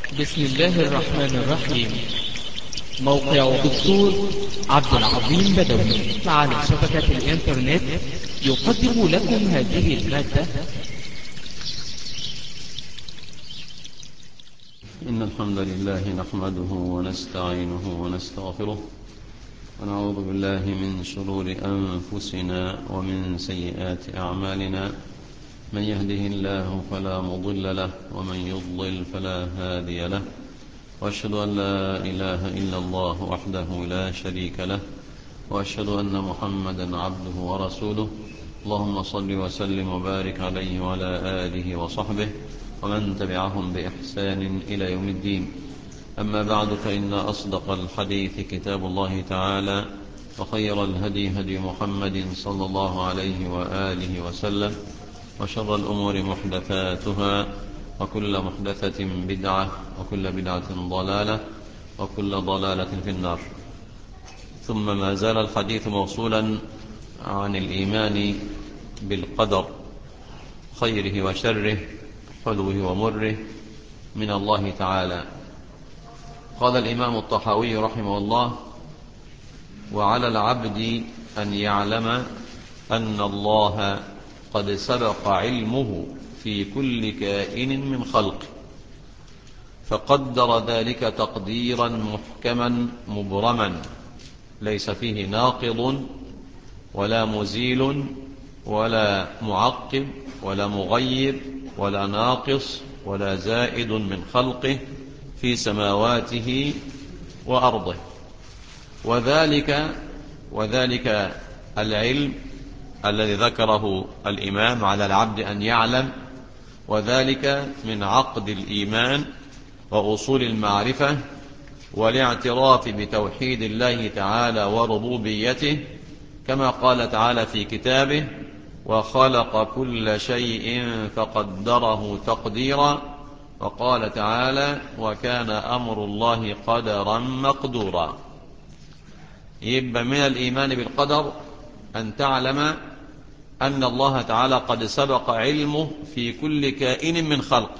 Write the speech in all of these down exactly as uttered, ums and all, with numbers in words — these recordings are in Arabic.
بسم الله الرحمن الرحيم. موقع دكتور عبد العظيم بدوي على شبكة الإنترنت يقدم لكم هذه المادة. إن الحمد لله نحمده ونستعينه ونستغفره ونعوذ بالله من شرور أنفسنا ومن سيئات أعمالنا. من يهده الله فلا مضل له ومن يضلل فلا هادي له، وأشهد أن لا إله إلا الله وحده لا شريك له، وأشهد أن محمدا عبده ورسوله. اللهم صل وسلم وبارك عليه وعلى آله وصحبه ومن تبعهم بإحسان إلى يوم الدين. أما بعد، فإن أصدق الحديث كتاب الله تعالى، وخير الهدي هدي محمد صلى الله عليه وآله وسلم، وشر الأمور محدثاتها، وكل محدثة بدعة، وكل بدعة ضلالة، وكل ضلالة في النار. ثم ما زال الحديث موصولا عن الإيمان بالقدر، خيره وشره، حلوه ومره، من الله تعالى. قال الإمام الطحاوي رحمه الله: وعلى العبد أن يعلم أن الله قد سبق علمه في كل كائن من خلقه، فقدر ذلك تقديرا محكما مبرما، ليس فيه ناقض ولا مزيل ولا معقب ولا مغير ولا ناقص ولا زائد من خلقه في سماواته وأرضه. وذلك وذلك العلم الذي ذكره الإمام على العبد أن يعلم، وذلك من عقد الإيمان وأصول المعرفة والاعتراف بتوحيد الله تعالى وربوبيته، كما قال تعالى في كتابه: وخلق كل شيء فقدره تقديرا. وقال تعالى: وكان أمر الله قدرا مقدورا. يبقى من الإيمان بالقدر أن تعلم أن الله تعالى قد سبق علمه في كل كائن من خلق.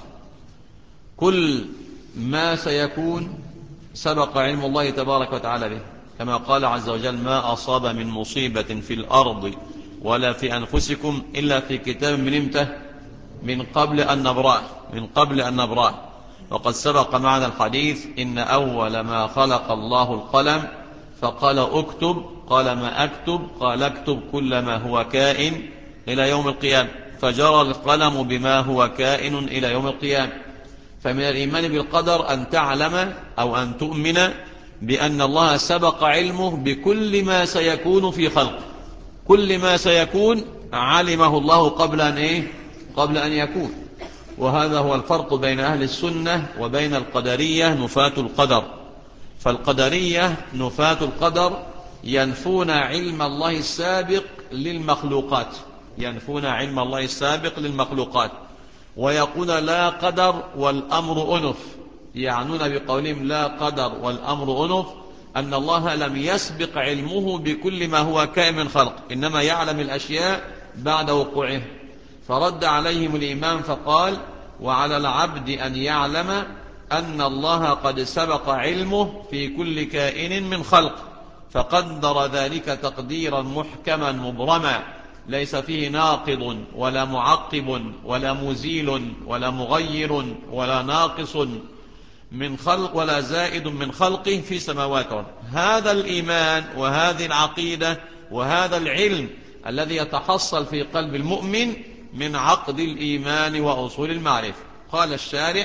كل ما سيكون سبق علم الله تبارك وتعالى به، كما قال عز وجل: ما أصاب من مصيبة في الأرض ولا في أنفسكم إلا في كتاب من امتى؟ من قبل أن نبراه من قبل أن نبراه وقد سبق معنا الحديث: إن أول ما خلق الله القلم فقال اكتب، قال ما أكتب؟ قال اكتب كل ما هو كائن إلى يوم القيامة، فجرى القلم بما هو كائن إلى يوم القيامة. فمن الإيمان بالقدر أن تعلم أو أن تؤمن بأن الله سبق علمه بكل ما سيكون في خلقه. كل ما سيكون علمه الله قبل أن إيه؟ قبل أن يكون. وهذا هو الفرق بين أهل السنة وبين القدرية نفاة القدر. فالقدرية نفاة القدر ينفون علم الله السابق للمخلوقات ينفون علم الله السابق للمخلوقات ويقول لا قدر والأمر أنف. يعنون بقولهم لا قدر والأمر أنف أن الله لم يسبق علمه بكل ما هو كائن من خلق، إنما يعلم الأشياء بعد وقوعه. فرد عليهم الإمام فقال: وعلى العبد أن يعلم أن الله قد سبق علمه في كل كائن من خلق، فقدر ذلك تقديرا محكما مبرما، ليس فيه ناقض ولا معقب ولا مزيل ولا مغير ولا ناقص من خلق ولا زائد من خلقه في سماواته. هذا الإيمان وهذه العقيدة وهذا العلم الذي يتحصل في قلب المؤمن من عقد الإيمان وأصول المعرفة. قال الشارح: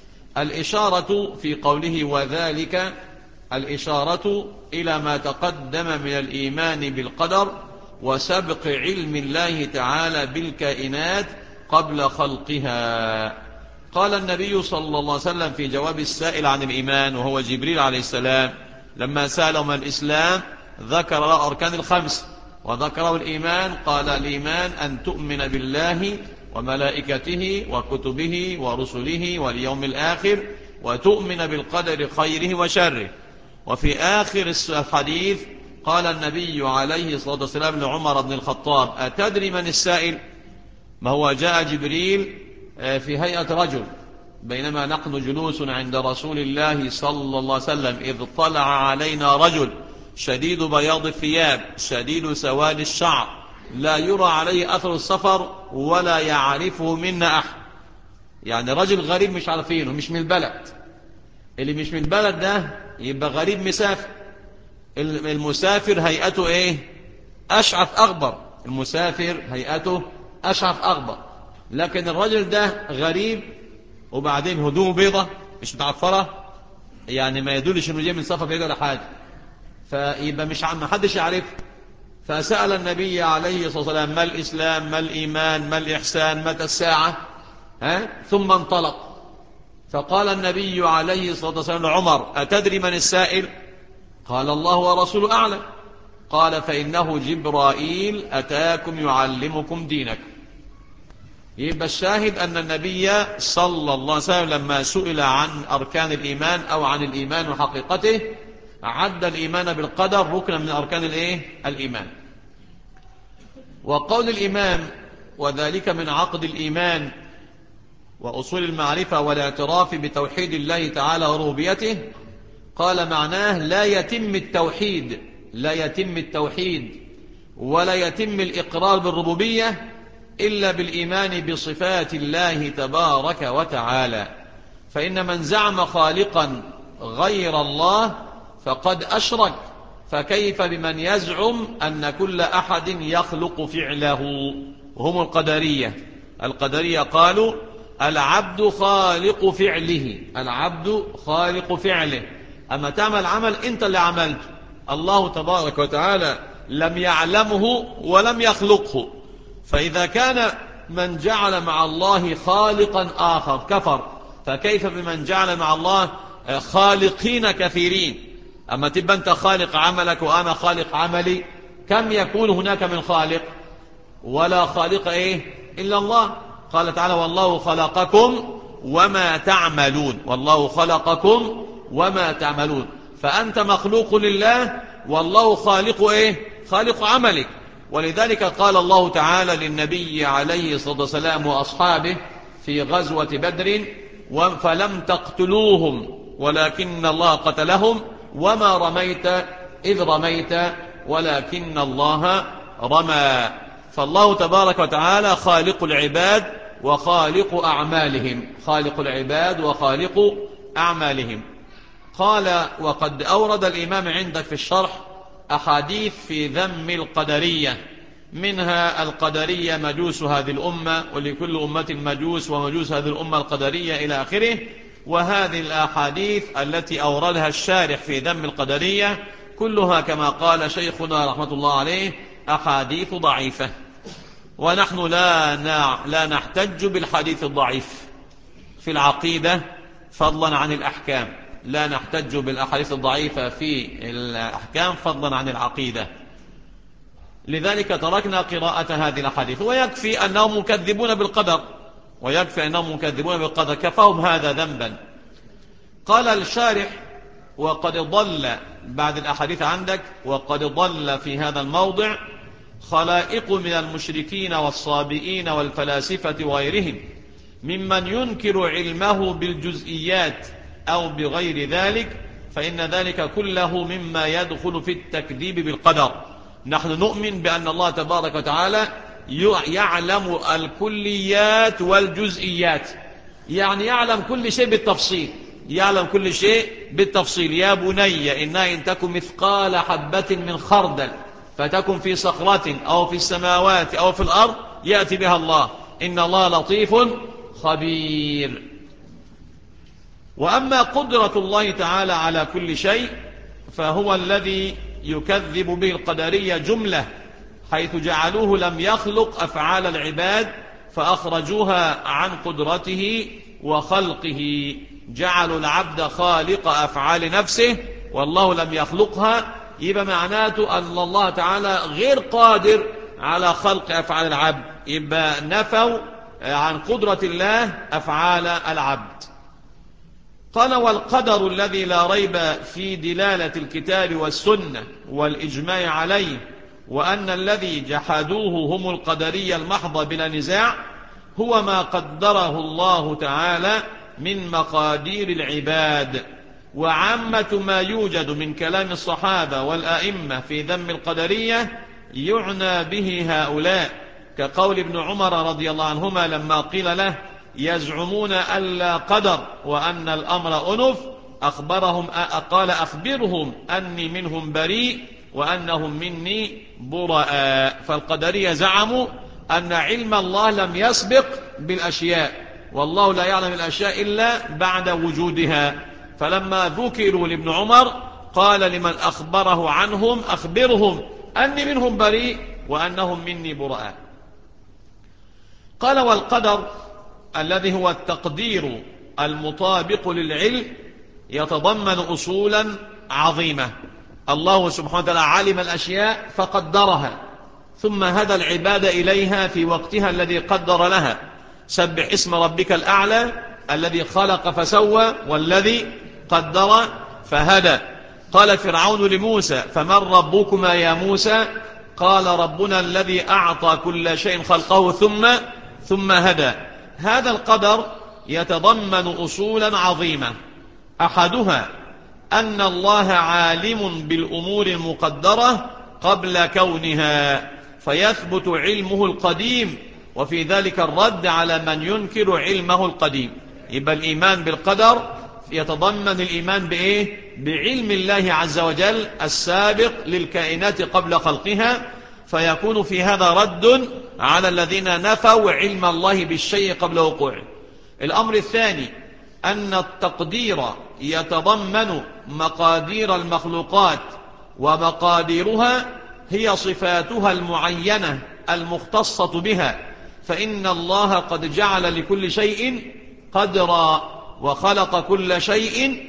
الإشارة في قوله وذلك الإشارة إلى ما تقدم من الإيمان بالقدر وسبق علم الله تعالى بالكائنات قبل خلقها. قال النبي صلى الله عليه وسلم في جواب السائل عن الإيمان، وهو جبريل عليه السلام، لما سأله ما الإسلام ذكر له أركان الخمس وذكره الإيمان. قال: الإيمان أن تؤمن بالله وملائكته وكتبه ورسله واليوم الآخر، وتؤمن بالقدر خيره وشره. وفي آخر الحديث قال النبي عليه الصلاة والسلام لعمر بن الخطاب: أتدري من السائل؟ ما هو جاء جبريل في هيئة رجل بينما نحن جلوس عند رسول الله صلى الله عليه وسلم إذ طلع علينا رجل شديد بياض الثياب شديد سواد الشعر لا يرى عليه أثر السفر ولا يعرفه منا أحد. يعني رجل غريب مش عارفينه، مش من البلد. اللي مش من البلد ده يبقى غريب مسافر. المسافر هيئته ايه؟ أشعث أغبر. المسافر هيئته أشعث أغبر. لكن الرجل ده غريب وبعدين هدومه بيضة مش متعفرة، يعني ما يدلش انه جاي من سفر بعيد ولا حاجة، فيبقى مش عم حدش يعرفه. فسأل النبي عليه الصلاة والسلام ما الإسلام ما الإيمان ما الإحسان متى الساعة، ها؟ ثم انطلق. فقال النبي عليه الصلاة والسلام لعمر أتدري من السائل؟ قال الله ورسوله أعلم. قال فإنه جبرائيل أتاكم يعلمكم دينكم. يبقى الشاهد أن النبي صلى الله عليه وسلم لما سئل عن أركان الإيمان أو عن الإيمان وحقيقته عد الإيمان بالقدر ركنا من أركان الإيه؟ الإيمان. وقول الإمام وذلك من عقد الإيمان وأصول المعرفة والاعتراف بتوحيد الله تعالى وربوبيته، قال معناه لا يتم التوحيد لا يتم التوحيد ولا يتم الإقرار بالربوبية إلا بالإيمان بصفات الله تبارك وتعالى. فإن من زعم خالقا غير الله فقد أشرك، فكيف بمن يزعم أن كل أحد يخلق فعله؟ وهم القدرية. القدرية قالوا العبد خالق فعله، العبد خالق فعله، أما تعمل عمل أنت اللي عملته، الله تبارك وتعالى لم يعلمه ولم يخلقه. فإذا كان من جعل مع الله خالقا آخر كفر، فكيف بمن جعل مع الله خالقين كثيرين؟ أما تبقى أنت خالق عملك وأنا خالق عملي، كم يكون هناك من خالق؟ ولا خالق إيه إلا الله. قال تعالى والله خلقكم وما تعملون، والله خلقكم وما تعملون. فأنت مخلوق لله والله خالق إيه؟ خالق عملك. ولذلك قال الله تعالى للنبي عليه الصلاة والسلام وأصحابه في غزوة بدر فلم تقتلوهم ولكن الله قتلهم وما رميت إذ رميت ولكن الله رمى. فالله تبارك وتعالى خالق العباد وخالق أعمالهم، خالق العباد وخالق أعمالهم. قال وقد أورد الإمام عندك في الشرح أحاديث في ذم القدرية، منها القدرية مجوس هذه الأمة ولكل أمة مجوس ومجوس هذه الأمة القدرية إلى آخره. وهذه الأحاديث التي أوردها الشارح في ذم القدرية كلها كما قال شيخنا رحمة الله عليه أحاديث ضعيفة، ونحن لا لا نحتج بالحديث الضعيف في العقيدة فضلا عن الأحكام، لا نحتج بالأحاديث الضعيفة في الأحكام فضلا عن العقيدة. لذلك تركنا قراءة هذه الأحاديث. ويكفي أنهم مكذبون بالقدر، ويكفي أنهم مكذبون بالقدر، كفاهم هذا ذنبا. قال الشارح وقد ضل بعد الأحاديث عندك وقد ضل في هذا الموضع خلائق من المشركين والصابئين والفلاسفة وغيرهم ممن ينكر علمه بالجزئيات أو بغير ذلك، فإن ذلك كله مما يدخل في التكذيب بالقدر. نحن نؤمن بأن الله تبارك وتعالى يعلم الكليات والجزئيات، يعني يعلم كل شيء بالتفصيل، يعلم كل شيء بالتفصيل. يا بني إنها إن تكن مثقال حبة من خردل فتكن في صخرة أو في السماوات أو في الأرض يأتي بها الله، إن الله لطيف خبير. وأما قدرة الله تعالى على كل شيء فهو الذي يكذب به القدرية جملة، حيث جعلوه لم يخلق أفعال العباد فأخرجوها عن قدرته وخلقه، جعلوا العبد خالق أفعال نفسه والله لم يخلقها. يبقى معناته أن الله تعالى غير قادر على خلق أفعال العبد، يبقى نفوا عن قدرة الله أفعال العبد. قال والقدر الذي لا ريب في دلالة الكتاب والسنة والإجماع عليه، وأن الذي جحدوه هم القدرية المحضة بلا نزاع، هو ما قدره الله تعالى من مقادير العباد. وعامة ما يوجد من كلام الصحابة والأئمة في ذم القدرية يعنى به هؤلاء، كقول ابن عمر رضي الله عنهما لما قيل له يزعمون ألا قدر وأن الأمر أنف، أخبرهم قال أخبرهم أني منهم بريء وأنهم مني براء. فالقدرية زعموا أن علم الله لم يسبق بالأشياء، والله لا يعلم الأشياء إلا بعد وجودها. فلما ذكروا لابن عمر قال لمن أخبره عنهم أخبرهم أني منهم بريء وأنهم مني براء. قال والقدر الذي هو التقدير المطابق للعلم يتضمن أصولا عظيمة. الله سبحانه وتعالى علم الأشياء فقدرها، ثم هدى العباد إليها في وقتها الذي قدر لها. سبح اسم ربك الأعلى الذي خلق فسوى والذي قدر فهدى. قال فرعون لموسى فمن ربكما يا موسى؟ قال ربنا الذي أعطى كل شيء خلقه ثم ثم هدى. هذا القدر يتضمن أصولا عظيمة، أحدها أن الله عالم بالأمور المقدرة قبل كونها، فيثبت علمه القديم، وفي ذلك الرد على من ينكر علمه القديم. يبقى الإيمان بالقدر يتضمن الإيمان بإيه؟ بعلم الله عز وجل السابق للكائنات قبل خلقها، فيكون في هذا رد على الذين نفوا علم الله بالشيء قبل وقوعه. الأمر الثاني أن التقدير يتضمن مقادير المخلوقات، ومقاديرها هي صفاتها المعينة المختصة بها، فإن الله قد جعل لكل شيء قدرا وخلق كل شيء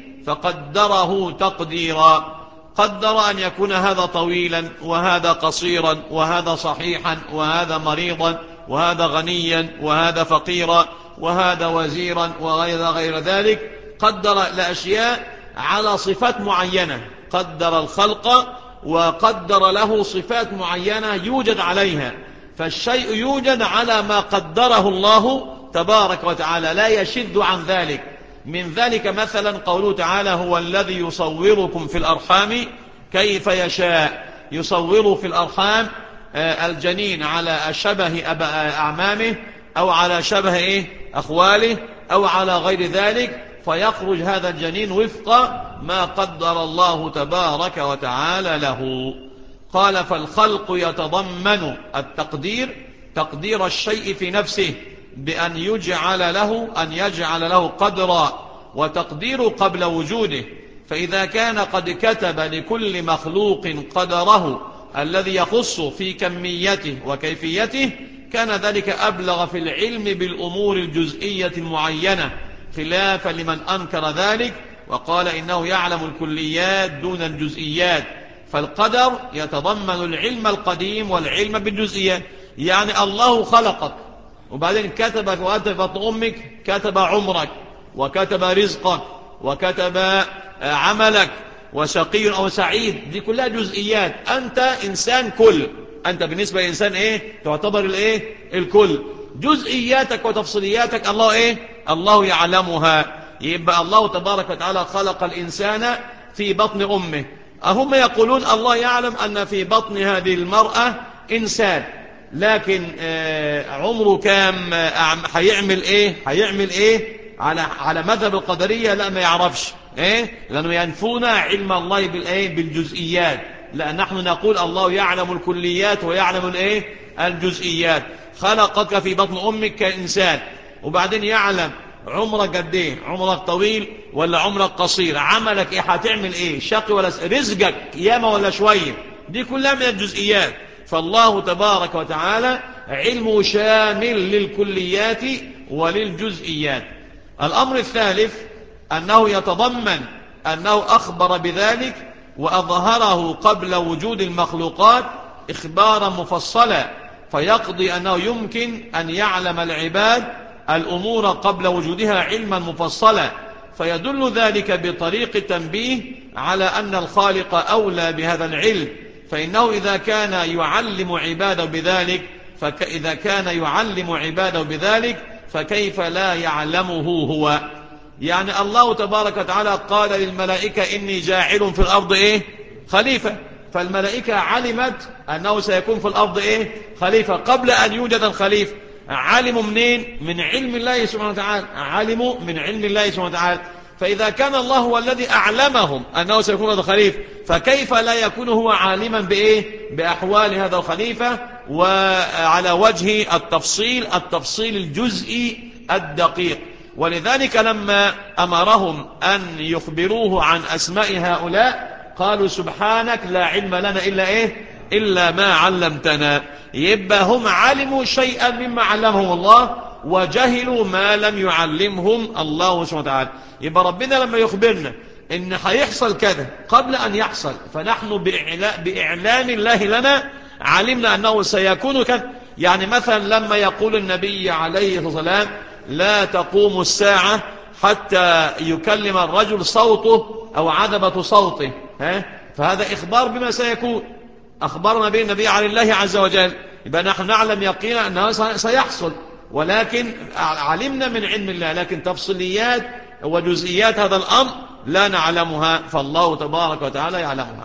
فقدره تقديرا. قدر أن يكون هذا طويلا وهذا قصيرا، وهذا صحيحا وهذا مريضا، وهذا غنيا وهذا فقيرا، وهذا وزيرا وغير غير ذلك. قدر الأشياء على صفات معينة، قدر الخلق وقدر له صفات معينة يوجد عليها، فالشيء يوجد على ما قدره الله تبارك وتعالى لا يشد عن ذلك. من ذلك مثلا قوله تعالى هو الذي يصوركم في الأرحام كيف يشاء. يصور في الأرحام الجنين على شبه أعمامه أو على شبه إيه أخواله أو على غير ذلك، فيخرج هذا الجنين وفق ما قدر الله تبارك وتعالى له. قال فالخلق يتضمن التقدير، تقدير الشيء في نفسه بأن يجعل له أن يجعل له قدرا، وتقدير قبل وجوده. فإذا كان قد كتب لكل مخلوق قدره الذي يخص في كميته وكيفيته، كان ذلك أبلغ في العلم بالأمور الجزئية المعينة، خلافا لمن أنكر ذلك وقال إنه يعلم الكليات دون الجزئيات. فالقدر يتضمن العلم القديم والعلم بالجزئيات. يعني الله خلقك وبعدين كتبك وأنت في بطن أمك، كتب عمرك وكتب رزقك وكتب عملك وشقي أو سعيد، دي كلها جزئيات. أنت إنسان كل، أنت بالنسبة لإنسان إيه تعتبر الإيه الكل. جزئياتك وتفصيلياتك الله إيه الله يعلمها. يبقى الله تبارك وتعالى خلق الإنسان في بطن أمه. هم يقولون الله يعلم أن في بطن هذه المرأة إنسان، لكن عمره كام، هيعمل إيه هيعمل إيه على على مذهب القدرية لا ما يعرفش إيه، لأنه ينفون علم الله بالإيه بالجزئيات. لأن نحن نقول الله يعلم الكليات ويعلم الإيه الجزئيات. خلقك في بطن أمك كإنسان، وبعدين يعلم عمرك قد ايه، عمرك طويل ولا عمرك قصير، عملك ايه، هتعمل ايه، شقي ولا س... رزقك ياما ولا شوية، دي كلها من الجزئيات. فالله تبارك وتعالى علمه شامل للكليات وللجزئيات. الأمر الثالث أنه يتضمن أنه أخبر بذلك وأظهره قبل وجود المخلوقات إخبارا مفصلا، فيقضي أنه يمكن أن يعلم العباد الأمور قبل وجودها علما مفصلا، فيدل ذلك بطريق التنبيه على أن الخالق أولى بهذا العلم. فإنه إذا كان يعلم عباده بذلك فإذا كان يعلم عباده بذلك فكيف لا يعلمه هو. يعني الله تبارك وتعالى قال للملائكة إني جاعل في الأرض إيه خليفة، فالملائكة علمت أنه سيكون في الأرض إيه خليفة قبل أن يوجد الخليفة. علموا منين؟ من علم الله سبحانه وتعالى، علموا من علم الله سبحانه وتعالى. فإذا كان الله هو الذي أعلمهم أنه سيكون هذا الخليفة، فكيف لا يكون هو عالما بإيه؟ بأحوال هذا الخليفة وعلى وجه التفصيل التفصيل الجزئي الدقيق. ولذلك لما أمرهم أن يخبروه عن أسماء هؤلاء قالوا سبحانك لا علم لنا إلا إيه إلا ما علمتنا. يبقى هم علموا شيئا مما علمهم الله وجهلوا ما لم يعلمهم الله سبحانه وتعالى. يبقى ربنا لما يخبرنا إن هيحصل كذا قبل أن يحصل، فنحن بإعلام الله لنا علمنا أنه سيكون كذا. يعني مثلا لما يقول النبي عليه الصلاة والسلام لا تقوم الساعة حتى يكلم الرجل صوته أو عذبة صوته، ها؟ فهذا إخبار بما سيكون، أخبرنا به النبي عن الله عز وجل. يبقى نحن نعلم يقينا أنه سيحصل، ولكن علمنا من علم الله، لكن تفصيليات وجزئيات هذا الأمر لا نعلمها، فالله تبارك وتعالى يعلمها.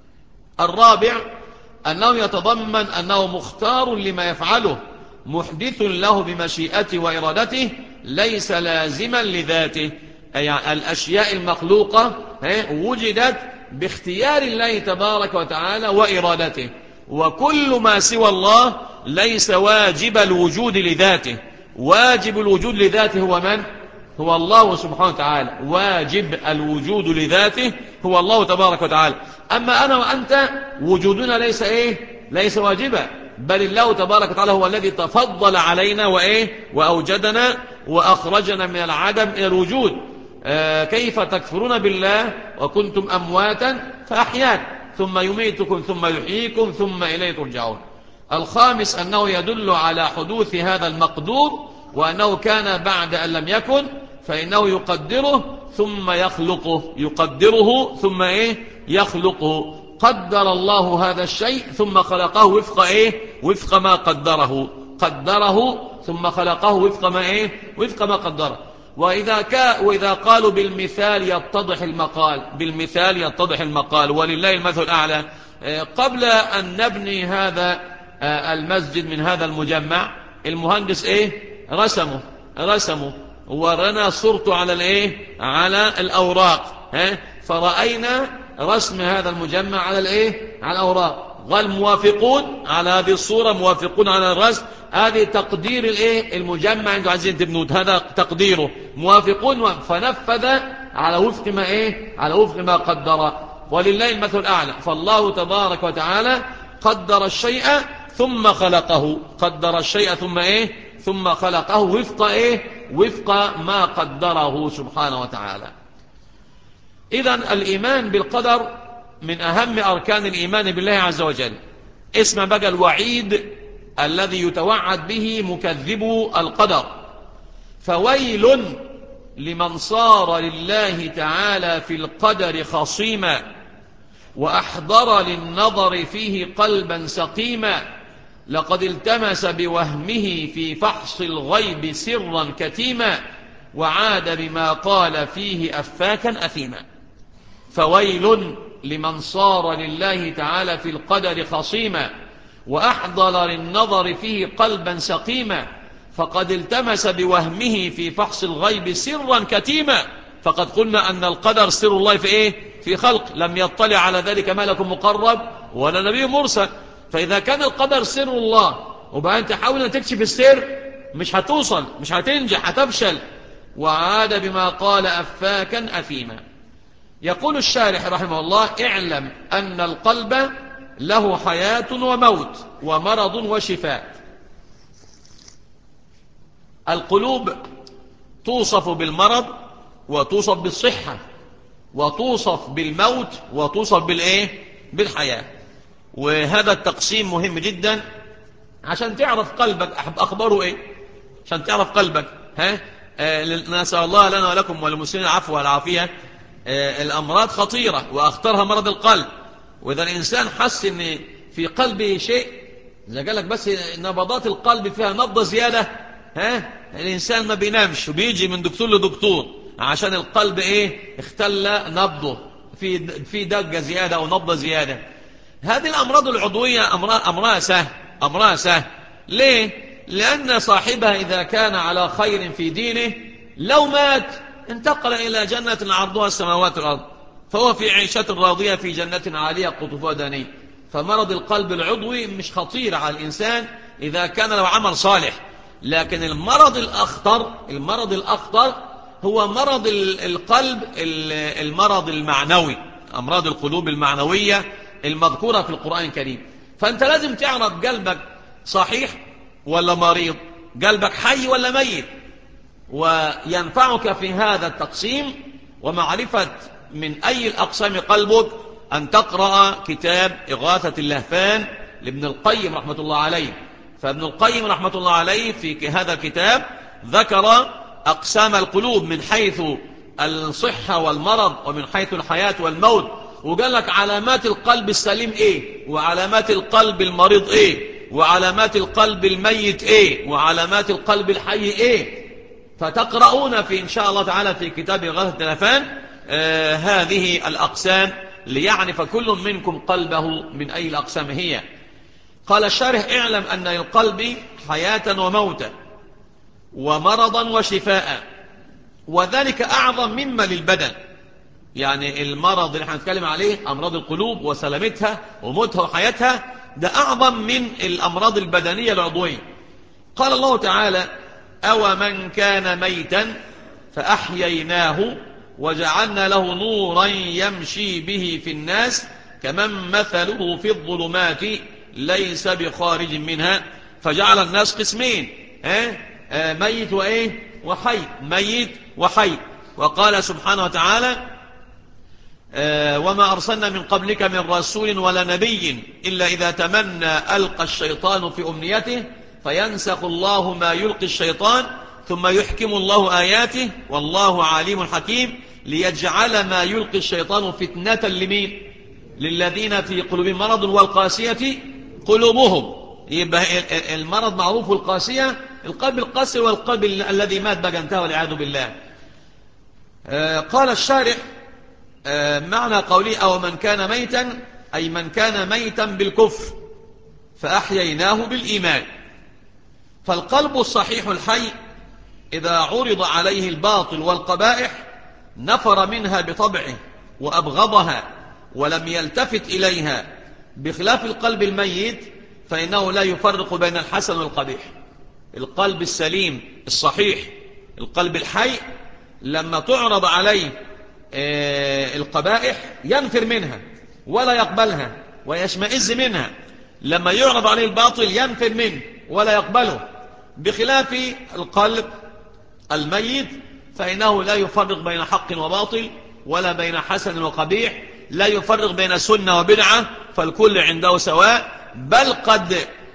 الرابع أنه يتضمن أنه مختار لما يفعله، محدث له بمشيئته وإرادته، ليس لازما لذاته. أي الأشياء المخلوقة وجدت باختيار الله تبارك وتعالى وإرادته، وكل ما سوى الله ليس واجب الوجود لذاته. واجب الوجود لذاته هو من؟ هو الله سبحانه وتعالى. واجب الوجود لذاته هو الله تبارك وتعالى. أما أنا وأنت وجودنا ليس إيه؟ ليس واجبا، بل الله تبارك وتعالى هو الذي تفضل علينا وإيه؟ وأوجدنا وأخرجنا من العدم إلى الوجود. آه كيف تكفرون بالله وكنتم أمواتا فأحياكم ثم يميتكم ثم يحييكم ثم إليه ترجعون. الخامس أنه يدل على حدوث هذا المقدور، وأنه كان بعد أن لم يكن، فإنه يقدره ثم يخلقه، يقدره ثم إيه؟ يخلقه. قدر الله هذا الشيء ثم خلقه وفق إيه؟ وفق ما قدره. قدره ثم خلقه وفق ما إيه؟ وفق ما قدره. وإذا, كا وإذا قالوا بالمثال يتضح المقال، بالمثال يتضح المقال، ولله المثل الأعلى. قبل أن نبني هذا المسجد من هذا المجمع، المهندس إيه؟ رسمه رسمه ورنا صورته على الإيه؟ على الأوراق، ها؟ فرأينا رسم هذا المجمع على الإيه؟ على الأوراق. قال موافقون على هذه الصورة، موافقون على الرسم، هذه تقدير الإيه؟ المجمع عندو عايزين تبنوه، هذا تقديره، موافقون، فنفذ على وفق ما إيه؟ على وفق ما قدر. ولله المثل الأعلى. فالله تبارك وتعالى قدر الشيء ثم خلقه، قدر الشيء ثم إيه؟ ثم خلقه وفق إيه؟ وفق ما قدره سبحانه وتعالى. إذن الإيمان بالقدر من أهم أركان الإيمان بالله عز وجل. اسم بقى الوعيد الذي يتوعد به مكذبو القدر. فويل لمن صار لله تعالى في القدر خصيما وأحضر للنظر فيه قلبا سقيما، لقد التمس بوهمه في فحص الغيب سرا كتيما، وعاد بما قال فيه أفاكا أثيما. فويل لمن صار لله تعالى في القدر خصيما وأحضر للنظر فيه قلبا سقيما، فقد التمس بوهمه في فحص الغيب سرا كتيما. فقد قلنا أن القدر سر الله في إيه؟ في خلق، لم يطلع على ذلك ملك مقرب ولا نبي مرسل. فإذا كان القدر سر الله وبعدين تحاول أن تكشف السر، مش هتوصل، مش هتنجح، هتفشل. وعاد بما قال أفاكا أثيما. يقول الشارح رحمه الله: اعلم أن القلب له حياة وموت ومرض وشفاء. القلوب توصف بالمرض وتوصف بالصحة وتوصف بالموت وتوصف بالإيه؟ بالحياة. وهذا التقسيم مهم جدا عشان تعرف قلبك أخباره إيه، عشان تعرف قلبك. ها آه نسأل الله لنا ولكم وللمسلمين العفو والعافية. آه الأمراض خطيرة وأخطرها مرض القلب. وإذا الإنسان حس إن في قلبه شيء، إذا قال لك بس نبضات القلب فيها نبضة زيادة، ها الإنسان ما بينامش وبيجي من دكتور لدكتور، عشان القلب ايه اختل نبضه، في في دقة زيادة او نبضة زيادة. هذه الامراض العضوية امرها امرها سهل، امرها سهل. ليه؟ لان صاحبها اذا كان على خير في دينه لو مات انتقل الى جنة عرضها السماوات والارض، فهو في عيشة راضية في جنة عالية قطوفها دانية. فمرض القلب العضوي مش خطير على الانسان اذا كان له عمل صالح. لكن المرض الاخطر، المرض الاخطر هو مرض القلب، المرض المعنوي، امراض القلوب المعنوية المذكورة في القرآن الكريم. فانت لازم تعرف قلبك صحيح ولا مريض، قلبك حي ولا ميت. وينفعك في هذا التقسيم ومعرفة من أي الأقسام قلبك أن تقرأ كتاب إغاثة اللهفان لابن القيم رحمة الله عليه. فابن القيم رحمة الله عليه في هذا الكتاب ذكر أقسام القلوب من حيث الصحة والمرض ومن حيث الحياة والموت، وقال لك علامات القلب السليم ايه، وعلامات القلب المريض ايه، وعلامات القلب الميت ايه، وعلامات القلب الحي ايه. فتقرؤون في إن شاء الله تعالى في كتاب إغاثة اللهفان آه هذه الأقسام ليعرف كل منكم قلبه من أي الأقسام هي. قال الشارح: اعلم أن للقلب حياة وموتا ومرضا وشفاء، وذلك أعظم مما للبدن. يعني المرض اللي احنا نتكلم عليه أمراض القلوب وسلامتها وموتها وحياتها ده أعظم من الأمراض البدنية العضوية. قال الله تعالى: أو من كان ميتا فأحييناه وجعلنا له نورا يمشي به في الناس كمن مثله في الظلمات ليس بخارج منها. فجعل الناس قسمين، اه؟ اه ميت وإيه وحي، ميت وحي. وقال سبحانه وتعالى: اه وما أرسلنا من قبلك من رسول ولا نبي إلا إذا تمنى ألقى الشيطان في أمنيته فينسخ الله ما يلقي الشيطان ثم يحكم الله آياته والله عليم حكيم ليجعل ما يلقي الشيطان فتنة لمين؟ للذين في قلوبهم مرض والقاسية قلوبهم. يبقى المرض معروف، والقاسية القلب القاسي والقلب الذي مات بقى انتهى والعياذ بالله. آه قال الشارح: آه معنى قوله أو من كان ميتا أي من كان ميتا بالكفر فأحييناه بالإيمان. فالقلب الصحيح الحي إذا عرض عليه الباطل والقبائح نفر منها بطبعه وأبغضها ولم يلتفت إليها، بخلاف القلب الميت فإنه لا يفرق بين الحسن والقبيح. القلب السليم الصحيح، القلب الحي، لما تعرض عليه القبائح ينفر منها ولا يقبلها ويشمئز منها، لما يعرض عليه الباطل ينفر منه ولا يقبله، بخلاف القلب الميت فإنه لا يفرق بين حق وباطل ولا بين حسن وقبيح، لا يفرق بين سنة وبدعة، فالكل عنده سواء، بل قد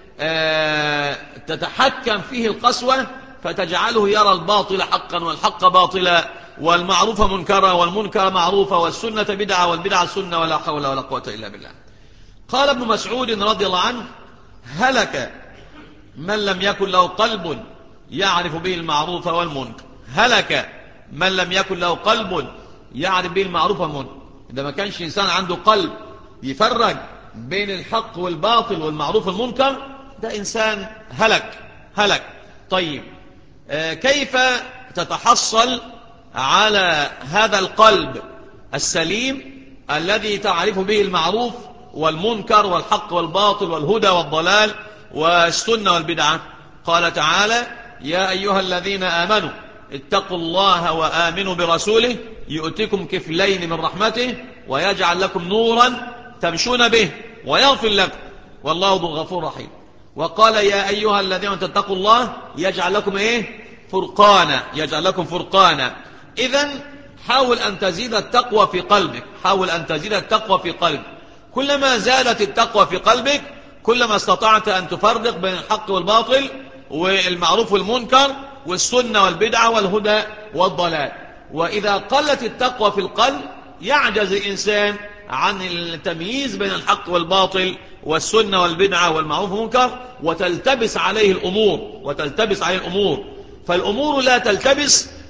تتحكم فيه القسوة فتجعله يرى الباطل حقا والحق باطلا والمعروف منكرا والمنكر معروفا والسنة بدعة والبدعة سنة ولا حول ولا قوة إلا بالله. قال ابن مسعود رضي الله عنه: هلك من لم يكن له قلب يعرف به المعروف والمنكر. هلك من لم يكن له قلب يعرف به المعروف والمنكر. إذا ما كانش إنسان عنده قلب يفرق بين الحق والباطل والمعروف والمنكر ده إنسان هلك هلك. طيب آه كيف تتحصل على هذا القلب السليم الذي تعرف به المعروف والمنكر والحق والباطل والهدى والضلال والسنة والبدعة؟ قال تعالى: يا أيها الذين آمنوا اتقوا الله وآمنوا برسوله يؤتكم كفلين من رحمته ويجعل لكم نورا تمشون به ويغفر لكم والله ذو غفور رحيم. وقال: يا أيها الذين اتقوا الله يجعل لكم إيه؟ فرقانا، يجعل لكم فرقانا. إذن حاول أن تزيد التقوى في قلبك، حاول أن تزيد التقوى في قلبك. كلما زادت التقوى في قلبك كلما استطعت أن تفرق بين الحق والباطل والمعروف والمنكر والسنة والبدعة والهدى والضلال. وإذا قلت التقوى في القلب يعجز الإنسان عن التمييز بين الحق والباطل والسنة والبدعة والمعروف والمنكر، وتلتبس عليه الأمور وتلتبس عليه الأمور فالأمور لا تلتبس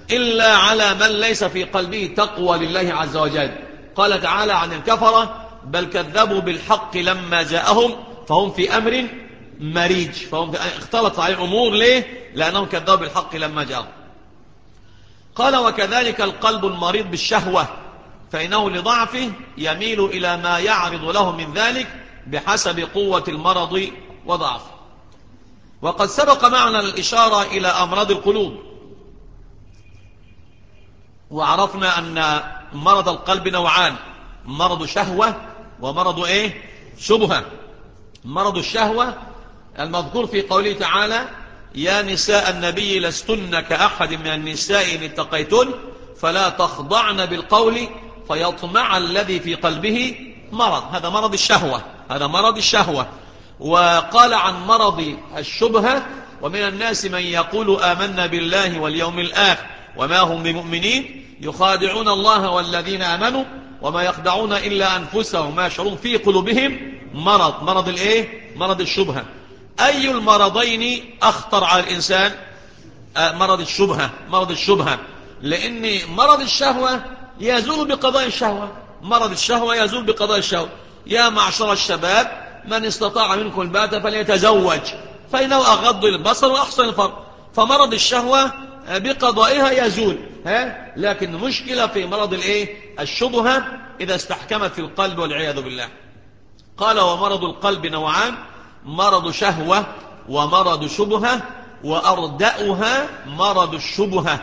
إلا على من ليس في قلبه تقوى لله عز وجل. قال تعالى عن الكفرة: بل كذبوا بالحق لما جاءهم فهم في أمر مريج. فهم اختلط عليهم أمور. ليه؟ لأنهم كذبوا بالحق لما جاءهم. قال: وكذلك القلب المريض بالشهوة، فإنه لضعفه يميل إلى ما يعرض له من ذلك بحسب قوة المرض وضعفه. وقد سبق معنا الإشارة إلى أمراض القلوب، وعرفنا أن مرض القلب نوعان: مرض شهوة ومرض إيه؟ شبهة. مرض الشهوة المذكور في قوله تعالى: يا نساء النبي لستن كأحد من النساء إن اتقيتن فلا تخضعن بالقول فيطمع الذي في قلبه مرض. هذا مرض الشهوة، هذا مرض الشهوة. وقال عن مرض الشبهة: ومن الناس من يقول آمنا بالله واليوم الآخر وما هم بمؤمنين يخادعون الله والذين آمنوا وما يخدعون إلا أنفسهم ما يشعرون في قلوبهم مرض. مرض الإيه؟ مرض الشبهة. أي المرضين أخطر على الإنسان؟ آه مرض الشبهة. مرض الشبهة لأن مرض الشهوة يزول بقضاء الشهوة. مرض الشهوة يزول بقضاء الشهوة. يا معشر الشباب من استطاع منكم الباءة فليتزوج فإنه أغض البصر وأحسن الفرج. فمرض الشهوة بقضائها يزول. ها؟ لكن مشكلة في مرض الإيه؟ الشبهة إذا استحكمت في القلب والعياذ بالله. قال: ومرض القلب نوعان: مرض شهوة ومرض شبهة، وأردأها مرض الشبهة.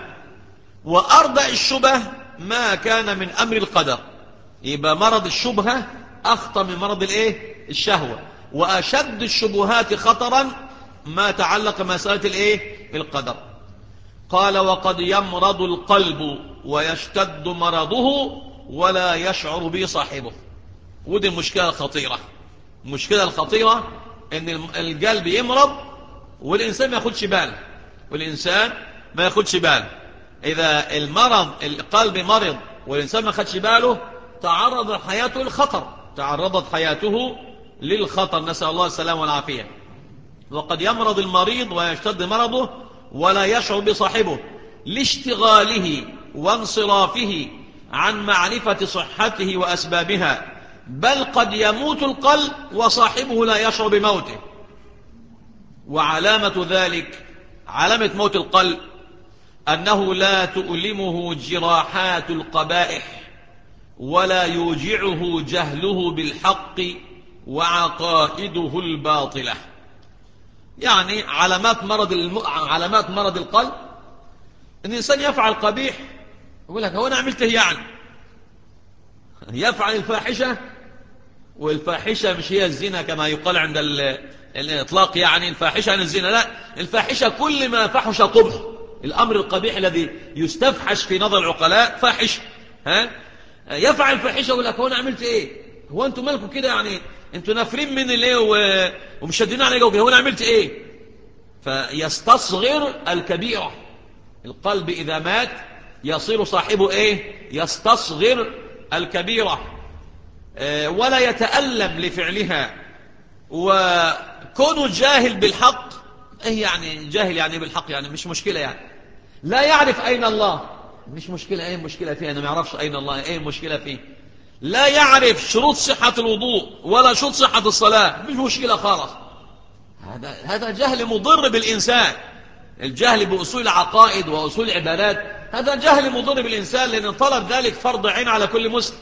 وأردأ الشبه ما كان من أمر القدر. يبقى مرض الشبهة أخطر من مرض الإيه؟ الشهوة. وأشد الشبهات خطرا ما تعلق مسألة الإيه؟ القدر. قال: وقد يمرض القلب ويشتد مرضه ولا يشعر به صاحبه. ودي المشكلة الخطيرة. المشكلة الخطيرة ان القلب يمرض والإنسان ما ياخدش باله، والإنسان ما ياخدش باله. إذا المرض القلب مرض والإنسان ما خدش باله تعرض حياته للخطر، تعرضت حياته للخطر، نسأل الله السلامة والعافية. وقد يمرض المريض ويشتد مرضه ولا يشعر بصاحبه لاشتغاله وانصرافه عن معرفة صحته وأسبابها، بل قد يموت القلب وصاحبه لا يشعر بموته. وعلامة ذلك، علامة موت القلب، أنه لا تؤلمه جراحات القبائح ولا يوجعه جهله بالحق وعقائده الباطلة. يعني علامات مرض الم... علامات مرض القلب ان الانسان يفعل قبيح يقول لك هو انا عملت ايه يعني؟ يفعل الفاحشه، والفاحشه مش هي الزنا كما يقال عند ال... الاطلاق، يعني الفاحشه عن الزنا، لا، الفاحشه كل ما فحش قبح. الامر القبيح الذي يستفحش في نظر العقلاء فاحش. ها؟ يفعل الفاحشه يقول لك هو انا عملت ايه؟ هو انتوا مالكم كده يعني؟ انتوا نافرين من الايه و... ومشددين على جوجه، هو انا عملت ايه؟ فيستصغر الكبيره. القلب اذا مات يصير صاحبه ايه؟ يستصغر الكبيره اه ولا يتألم لفعلها. وكونه جاهل بالحق، ايه يعني جاهل يعني بالحق؟ يعني مش مشكله، يعني لا يعرف اين الله، مش مشكله. ايه المشكله فيه؟ انا ما يعرفش اين الله، ايه المشكله فيه؟ لا يعرف شروط صحة الوضوء ولا شروط صحة الصلاة، مش مشكلة خالص. هذا هذا جهل مضر بالإنسان. الجهل بأصول العقائد وأصول العبادات هذا جهل مضر بالإنسان، لأن طلب ذلك فرض عين على كل مسلم.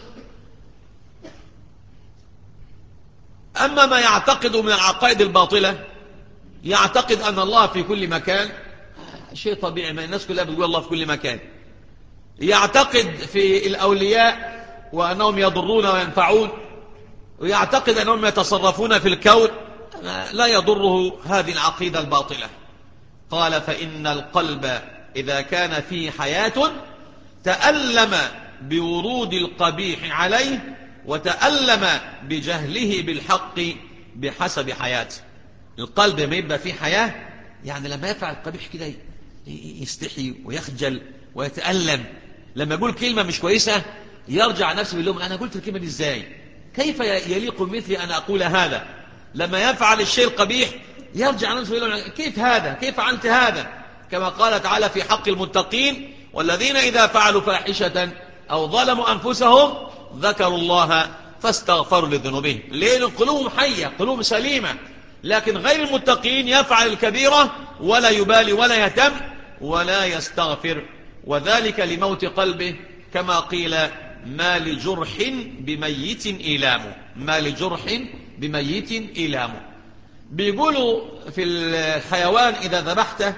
أما ما يعتقد من العقائد الباطلة، يعتقد أن الله في كل مكان، شيء طبيعي، ما الناس كلها بتقول الله في كل مكان. يعتقد في الأولياء وأنهم يضرون وينفعون، ويعتقد أنهم يتصرفون في الكون، لا يضره هذه العقيدة الباطلة. قال: فإن القلب إذا كان فيه حياة تألم بورود القبيح عليه وتألم بجهله بالحق بحسب حياته. القلب ما يبقى فيه حياة، يعني لما يفعل القبيح كده يستحي ويخجل ويتألم. لما يقول كلمة مش كويسة يرجع نفسه باللوم، أنا قلت الكلمة دي إزاي؟ كيف يليق مثلي أن أقول هذا؟ لما يفعل الشيء القبيح يرجع نفسه باللوم، كيف هذا؟ كيف فعلت هذا؟ كما قال تعالى في حق المتقين: والذين إذا فعلوا فاحشة أو ظلموا أنفسهم ذكروا الله فاستغفروا لذنوبهم. لأن قلوبهم حية، قلوبهم سليمة. لكن غير المتقين يفعل الكبيرة ولا يبالي ولا يهتم ولا يستغفر، وذلك لموت قلبه، كما قيل: ما لجرح بميت إيلام، ما لجرح بميت إيلام. بيقولوا في الحيوان إذا ذبحته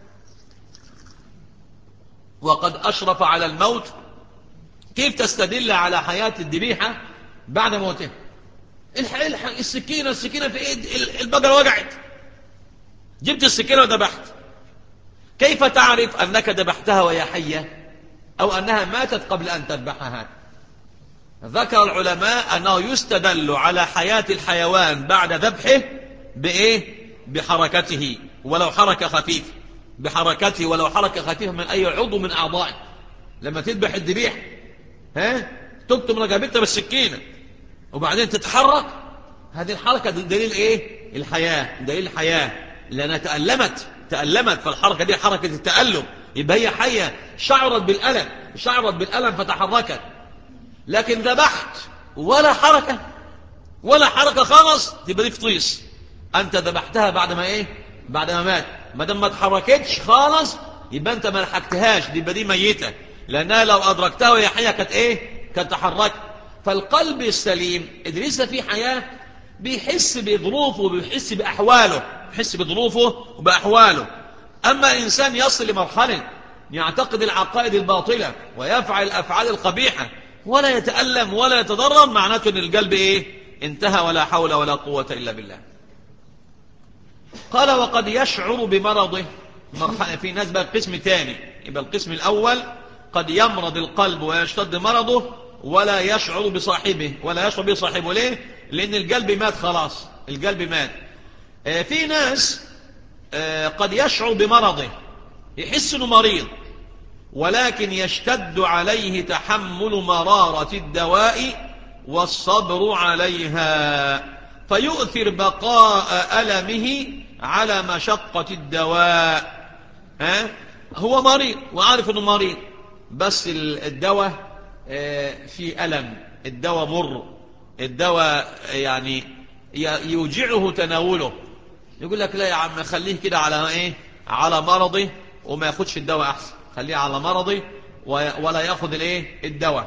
وقد أشرف على الموت، كيف تستدل على حياة الذبيحة بعد موته؟ السكينة السكينة في ايد البقرة وقعت، جبت السكينة وذبحت، كيف تعرف أنك ذبحتها وهي حية أو أنها ماتت قبل أن تذبحها؟ ذكر العلماء أنه يستدل على حياة الحيوان بعد ذبحه بإيه؟ بحركته ولو حركة خفيفة، بحركته ولو حركة خفيفة من أي عضو من أعضائه. لما تذبح الذبيح ها تكتم رقبتها بالسكينة وبعدين تتحرك، هذه الحركة دليل إيه؟ الحياة، دليل الحياة، لأنها تألمت تألمت فالحركة دي حركة التألم، يبقى هي حية، شعرت بالألم شعرت بالألم فتحركت. لكن ذبحت ولا حركة ولا حركة خالص، تبقى دي فطيس، أنت ذبحتها بعد ما إيه؟ بعد ما مات. ما دام ما تحركتش خالص يبقى أنت ما لحقتهاش، يبقى دي ميتة، لأنها لو أدركتها وهي حية كانت إيه؟ كانت تحركت. فالقلب السليم إذا لسه في حياة بيحس بظروفه وبيحس بأحواله، بيحس بظروفه وبأحواله. أما إنسان يصل لمرحلة يعتقد العقائد الباطلة ويفعل الأفعال القبيحة ولا يتألم ولا يتضرر، معناته أن القلب إيه؟ انتهى، ولا حول ولا قوة إلا بالله. قال: وقد يشعر بمرضه. مرحلة في ناس بقى قسم تاني، يبقى القسم الأول قد يمرض القلب ويشتد مرضه ولا يشعر بصاحبه ولا يشعر به صاحبه. ليه؟ لأن القلب مات خلاص، القلب مات. آه في ناس آه قد يشعر بمرضه، يحس انه مريض، ولكن يشتد عليه تحمل مرارة الدواء والصبر عليها، فيؤثر بقاء ألمه على مشقة الدواء. ها؟ هو مريض وعارف انه مريض، بس الدواء في ألم، الدواء مر، الدواء يعني يوجعه تناوله. يقول لك: لا يا عم خليه كده على ايه؟ على مرضه وما ياخدش الدواء احسن، خليه على مرضه ولا ياخد الايه؟ الدواء.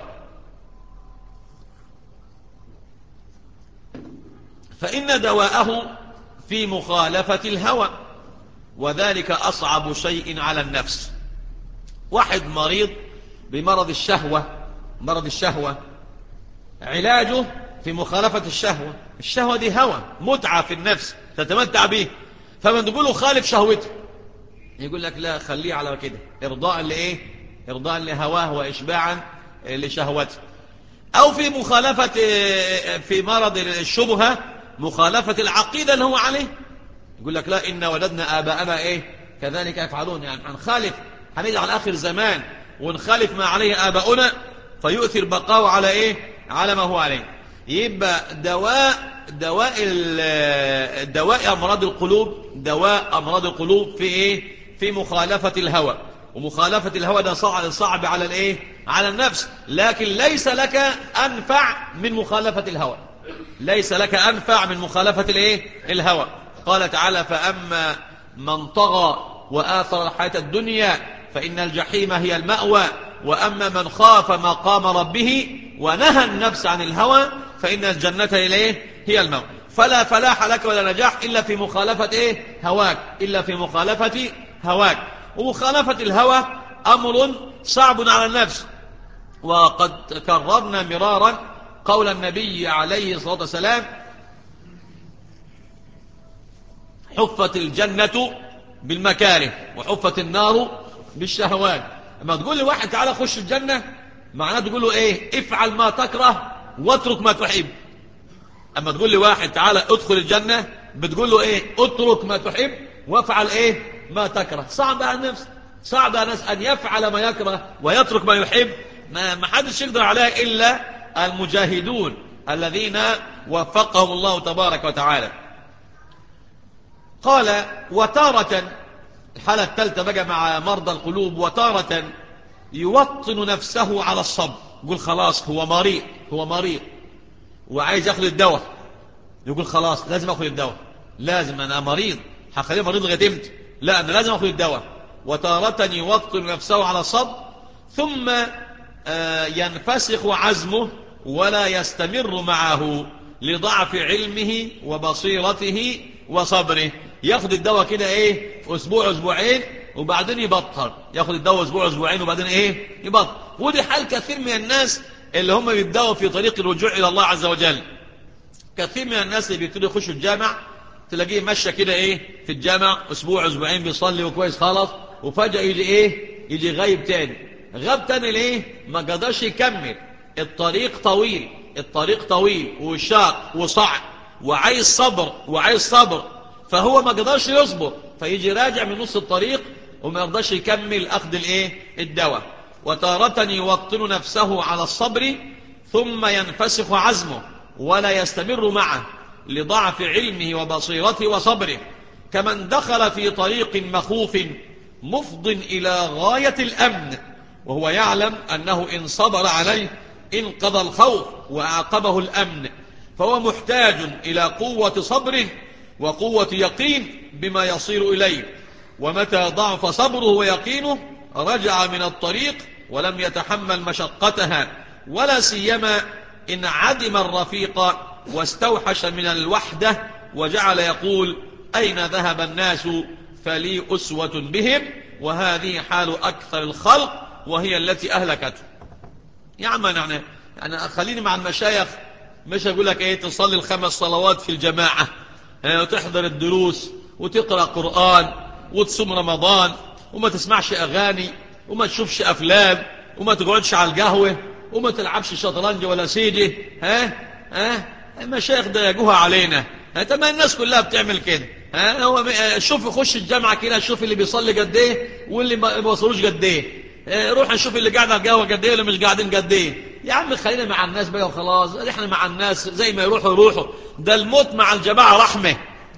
فإن دواءه في مخالفة الهوى، وذلك أصعب شيء على النفس. واحد مريض بمرض الشهوة، مرض الشهوة علاجه في مخالفة الشهوة. الشهوة دي هوى، متعة في النفس تتمتع به، فمن تقوله خالف شهوته يقول لك: لا خليه على كده، إرضاء لإيه؟ إرضاء لهواه وإشباعا لشهوته. أو في مخالفة في مرض الشبهة، مخالفة العقيدة اللي هو عليه، يقول لك: لا إن ولدنا آباءنا إيه؟ كذلك يفعلون، يعني هنخالف، هنيجي على آخر زمان ونخالف ما عليه آباؤنا، فيؤثر بقاءه على إيه؟ على ما هو عليه. يبقى دواء دواء دواء أمراض القلوب، دواء أمراض القلوب في إيه؟ في مخالفة الهوى. ومخالفة الهوى ده صعب صعب على الإيه؟ على النفس، لكن ليس لك أنفع من مخالفة الهوى، ليس لك أنفع من مخالفة الإيه؟ الهوى. قال تعالى: فأما من طغى وآثر الحياة الدنيا فإن الجحيم هي المأوى، وأما من خاف مقام ربه ونهى النفس عن الهوى فإن الجنة إليه هي المأوى. فلا فلاح لك ولا نجاح إلا في مخالفة إيه؟ هواك، إلا في مخالفة هواك. ومخالفة الهوى أمر صعب على النفس، وقد كررنا مرارا قول النبي عليه الصلاة والسلام: حفت الجنة بالمكاره وحفت النار بالشهوات. اما تقول لواحد تعالى خش الجنة، معناه تقول له ايه؟ افعل ما تكره واترك ما تحب. اما تقول لواحد تعالى ادخل الجنة، بتقول له ايه؟ اترك ما تحب وافعل ايه؟ ما تكره. صعب على النفس، صعب على الناس ان يفعل ما يكره ويترك ما يحب. ما حدش يقدر عليها الا المجاهدون الذين وفقهم الله تبارك وتعالى. قال: وتارة، الحالة الثالثة بقى مع مرضى القلوب، وتارة يوطن نفسه على الصبر، يقول خلاص هو مريض هو مريض وعايز ياخد الدواء، يقول خلاص لازم اخد الدواء، لازم انا مريض هخليه مريض لغايه امتى؟ لا انا لازم اخد الدواء. وتارة يوطن نفسه على الصبر ثم ينفسخ عزمه ولا يستمر معه لضعف علمه وبصيرته وصبره. ياخد الدواء كده ايه اسبوع اسبوعين وبعدين يبطل، ياخد الدواء اسبوع اسبوعين وبعدين ايه يبطل. ودي حال كثير من الناس اللي هم بيبداوا في طريق الرجوع الى الله عز وجل. كثير من الناس اللي بيبتدوا يخشوا الجامع تلاقيه ماشي كده ايه في الجامع اسبوع اسبوعين بيصلي وكويس خالص، وفجأة يجي ايه يجي غايب تاني. غاب تاني ليه؟ ما قدرش يكمل. الطريق طويل، الطريق طويل وشاق وصعب وعايز صبر وعايز صبر، فهو ما قدرش يصبر فيجي راجع من نص الطريق وما يقدرش يكمل اخذ الايه الدواء. وتارة يوطن نفسه على الصبر ثم ينفسخ عزمه ولا يستمر معه لضعف علمه وبصيرته وصبره، كمن دخل في طريق مخوف مفض إلى غاية الأمن وهو يعلم أنه إن صبر عليه انقضى الخوف وأعقبه الأمن، فهو محتاج إلى قوة صبره وقوة يقين بما يصير إليه. ومتى ضعف صبره ويقينه رجع من الطريق ولم يتحمل مشقتها، ولا سيما إن عدم الرفيق واستوحش من الوحدة وجعل يقول أين ذهب الناس فلي أسوة بهم، وهذه حال أكثر الخلق وهي التي أهلكته. يعني يعني يعني خليني مع المشايخ، مش أقول لك إيه تصلي الخمس صلوات في الجماعة وتحضر الدروس وتقرأ قرآن وتصوم رمضان وما تسمعش أغاني وما تشوفش أفلام وما تقعدش على القهوة وما تلعبش شطرنج ولا سيدي. ها ها المشايخ ضايقوها علينا. تمام الناس كلها بتعمل كده. ها هو شوف يخش الجامعة كده، شوف اللي بيصلي قد ايه واللي ما بيوصلوش قد ايه. روح نشوف اللي قاعد على القهوة قد ايه واللي مش قاعدين قد ايه. يا عم خلينا مع الناس بقى وخلاص، احنا مع الناس زي ما يروحوا يروحوا، ده الموت مع الجماعة رحمة.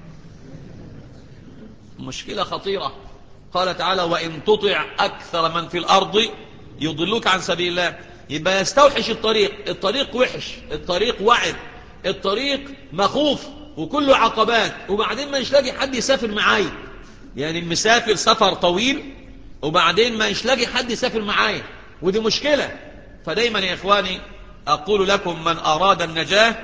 مشكلة خطيرة. قال تعالى وإن تطع أكثر من في الأرض يضلوك عن سبيل الله. يبقى يستوحش الطريق، الطريق وحش، الطريق وعد، الطريق مخوف وكله عقبات، وبعدين ما يلاقي حد يسافر معاي. يعني المسافر سفر طويل وبعدين ما يلاقي حد يسافر معاي، ودي مشكلة. فدايما يا إخواني أقول لكم من أراد النجاة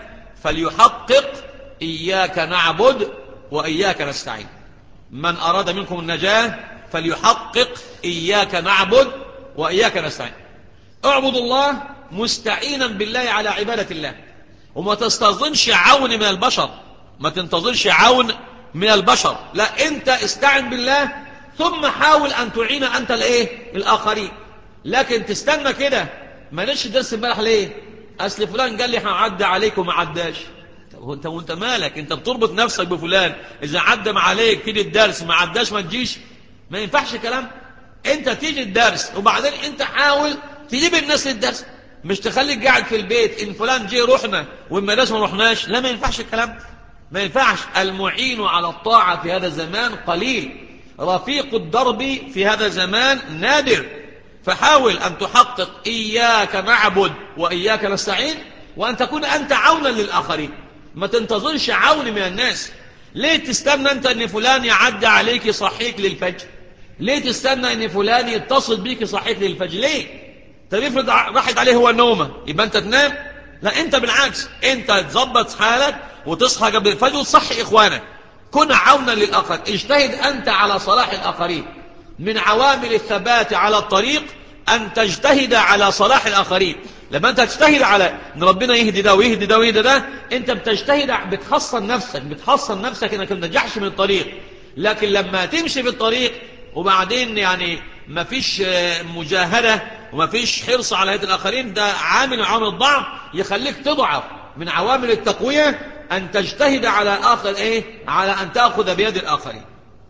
فليحقق إياك نعبد وإياك نستعين. من أراد منكم النجاة فليحقق إياك نعبد وإياك نستعين. اعبد الله مستعينا بالله على عبادة الله، وما تستظنش عون من البشر، ما تنتظرش عون من البشر، لا انت استعن بالله ثم حاول ان تعين انت الايه الاخرين. لكن تستنى كده ما نش درس امبارح ليه؟ اصل فلان قال لي هعدي عليك وما عداش. طب انت وانت مالك؟ انت بتربط نفسك بفلان، اذا عدى عليك تيجي الدرس ما عداش ما تجيش، ما ينفعش كلام. انت تيجي الدرس وبعدين انت حاول تجيب الناس للدرس، مش تخليك قاعد في البيت ان فلان جه رحنا واما ناس ما رحناش. لا ما ينفعش الكلام، ما ينفعش. المعين على الطاعة في هذا الزمان قليل، رفيق الدرب في هذا الزمان نادر. فحاول أن تحقق إياك نعبد وإياك نستعين، وأن تكون أنت عونا للآخرين، ما تنتظرش عون من الناس. ليه تستنى أنت أن فلان يعدي عليك يصحيك للفجر؟ ليه تستنى أن فلان يتصل بيك يصحيك للفجر؟ ليه؟ طب افرض راحت عليه هو النومة يبقى أنت تنام؟ لا أنت بالعكس، أنت تظبط حالك وتصحى قبل الفجر وتصحي إخوانك. كن عونا للآخرين، اجتهد أنت على صلاح الآخرين. من عوامل الثبات على الطريق أن تجتهد على صلاح الآخرين. لما أنت تجتهد على أن ربنا يهدي ده ويهدي ده ويهدي ده، أنت بتجتهد بتحصن نفسك، بتحصن نفسك أنك ما تنجحش من الطريق. لكن لما تمشي في الطريق وبعدين يعني ما فيش مجاهدة وما فيش حرص على هداية الآخرين، ده عامل من عوامل الضعف يخليك تضعف. من عوامل التقوية أن تجتهد على آخر إيه؟ على أن تأخذ بيد الآخرين.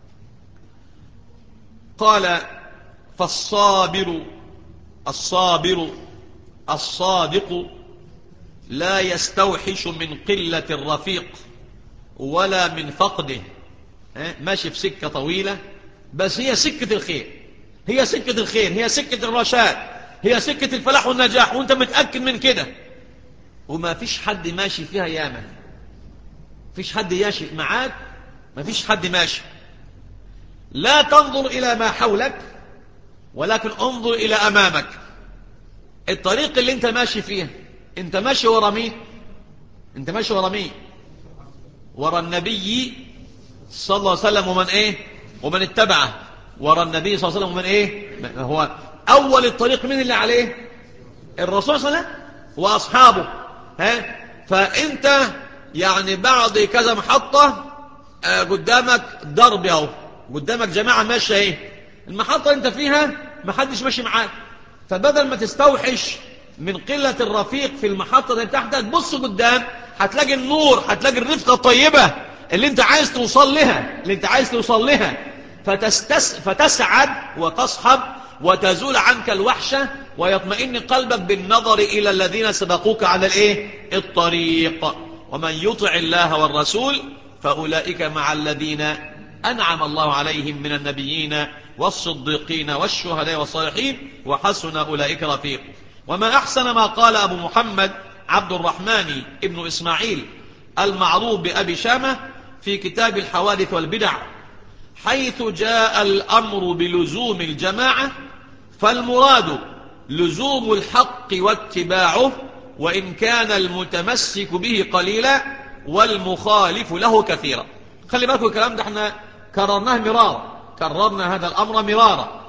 قال فالصابر الصابر الصادق لا يستوحش من قلة الرفيق ولا من فقده. ماشي في سكة طويلة بس هي سكة الخير، هي سكة الخير، هي سكة الرشاد، هي سكة الفلاح والنجاح وانت متأكد من كده، وما فيش حد ماشي فيها ياما، فيش حد ياشي معاك، ما فيش حد ماشي. لا تنظر إلى ما حولك ولكن انظر إلى أمامك. الطريق اللي انت ماشي فيه انت ماشي ورا مين؟ انت ماشي ورا مين؟ ورا النبي صلى الله عليه وسلم ومن ايه؟ ومن اتبعه. ورا النبي صلى الله عليه وسلم ومن ايه؟ هو اول الطريق مين اللي عليه؟ الرسول صلى الله عليه وسلم واصحابه. ها؟ فانت يعني بعد كذا محطة آه قدامك ضرب اهو، قدامك جماعة ماشية ايه، المحطة انت فيها ما حدش ماشي معاك، فبدل ما تستوحش من قلة الرفيق في المحطة اللي تحتك، بص قدام هتلاقي النور، هتلاقي الرفقة الطيبة اللي انت عايز توصل لها، اللي انت عايز توصل لها فتستس فتسعد وتصحب وتزول عنك الوحشة ويطمئن قلبك بالنظر إلى الذين سبقوك على الايه الطريق. ومن يطع الله والرسول فأولئك مع الذين أنعم الله عليهم من النبيين والصديقين والشهداء والصالحين وحسن أولئك رفيق. وما أحسن ما قال أبو محمد عبد الرحمن ابن إسماعيل المعروف بأبي شامة في كتاب الحوادث والبدع، حيث جاء الأمر بلزوم الجماعة فالمراد لزوم الحق واتباعه وإن كان المتمسك به قليلا والمخالف له كثيرا. خلي بالكم الكلام ده احنا كررناه مرارا، كررنا هذا الأمر مرارا.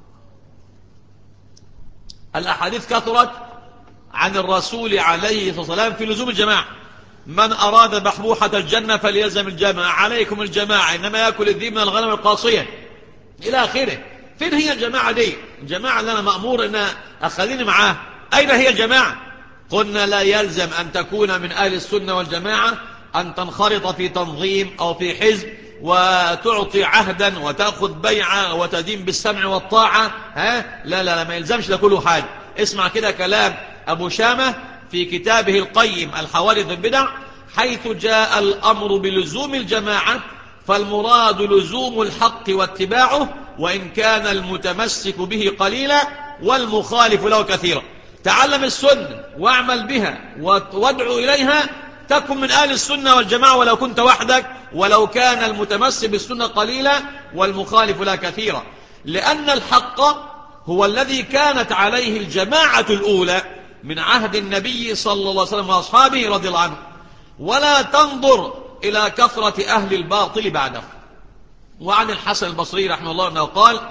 الأحاديث كثرت عن الرسول عليه الصلاة والسلام في لزوم الجماعة. من أراد بحبوحة الجنة فليلزم الجماعة، عليكم الجماعة إنما يأكل الذئب من الغنم القاصية إلى آخره. فين هي الجماعة دي؟ الجماعة اللي أنا مأمور أن أخليني معاه، أين هي الجماعة؟ قلنا لا يلزم أن تكون من أهل السنة والجماعة أن تنخرط في تنظيم أو في حزب وتعطي عهدا وتأخذ بيعة وتدين بالسمع والطاعة. ها؟ لا لا لا، ما يلزمش لكل حاجة. اسمع كده كلام أبو شامة في كتابه القيم الحوادث والبدع، حيث جاء الأمر بلزوم الجماعة فالمراد لزوم الحق واتباعه وإن كان المتمسك به قليلا والمخالف له كثيرا. تعلم السنة واعمل بها وادعو إليها تكن من أهل السنة والجماعة ولو كنت وحدك، ولو كان المتمسك بالسنة قليلا والمخالف لا كثيرا، لأن الحق هو الذي كانت عليه الجماعة الأولى من عهد النبي صلى الله عليه وسلم وأصحابه رضي الله عنه. ولا تنظر إلى كثرة أهل الباطل بعده. وعن الحسن البصري رحمه الله أنه قال: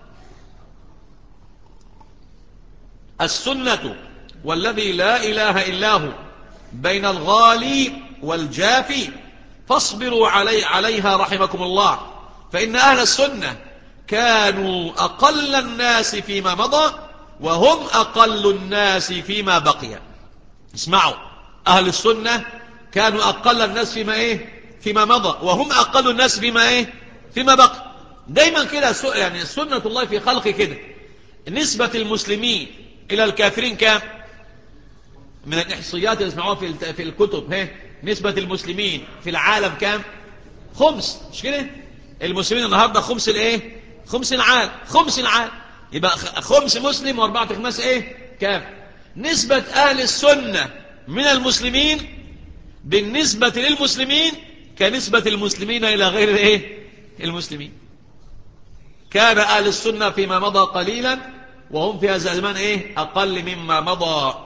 السنة والذي لا إله إلا هو بين الغالي والجافي فاصبروا علي عليها رحمكم الله، فإن أهل السنة كانوا أقل الناس فيما مضى وهم أقل الناس فيما بقي. اسمعوا، أهل السنة كانوا أقل الناس فيما إيه؟ فيما مضى وهم أقل الناس فيما إيه؟ فيما بقي. دايما كده يعني سنة الله في خلقه كده. نسبة المسلمين إلى الكافرين كام؟ من الإحصائيات اللي اسمعوها في في الكتب، ها نسبة المسلمين في العالم كام؟ خمس، مش كده؟ المسلمين النهارده خمس الايه؟ خمس العالم، خمس العالم، يبقى خمس مسلم واربعة خماس ايه؟ كام؟ نسبة أهل السنة من المسلمين بالنسبة للمسلمين كنسبة المسلمين إلى غير الايه؟ المسلمين. كان أهل السنة فيما مضى قليلا وهم في هذا الزمان ايه؟ أقل مما مضى.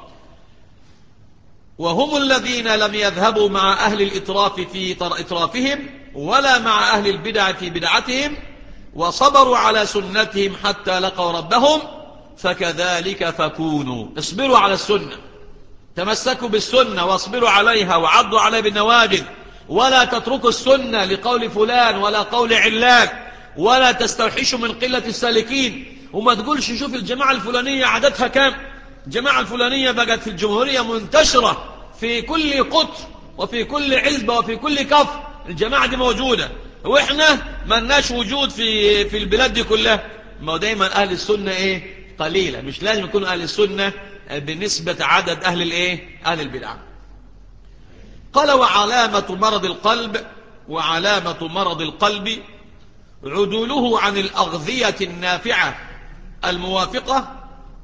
وهم الذين لم يذهبوا مع أهل الإطراف في إطرافهم ولا مع أهل البدع في بدعتهم وصبروا على سنتهم حتى لقوا ربهم، فكذلك فكونوا. اصبروا على السنة، تمسكوا بالسنة واصبروا عليها وعضوا عليها بالنواجذ، ولا تتركوا السنة لقول فلان ولا قول علان، ولا تستوحشوا من قلة السالكين. وما تقولش شوف الجماعة الفلانية عددها كام، الجماعة الفلانية بقت في الجمهورية منتشرة في كل قطر وفي كل علبة وفي كل كف، الجماعة دي موجودة وإحنا ما لناش وجود في في البلاد دي كلها. ما دايما أهل السنة إيه؟ قليلة. مش لازم يكونوا أهل السنة بنسبة عدد أهل الإيه؟ أهل البدع. قال: وعلامة مرض القلب وعلامة مرض القلب عدوله عن الأغذية النافعة الموافقة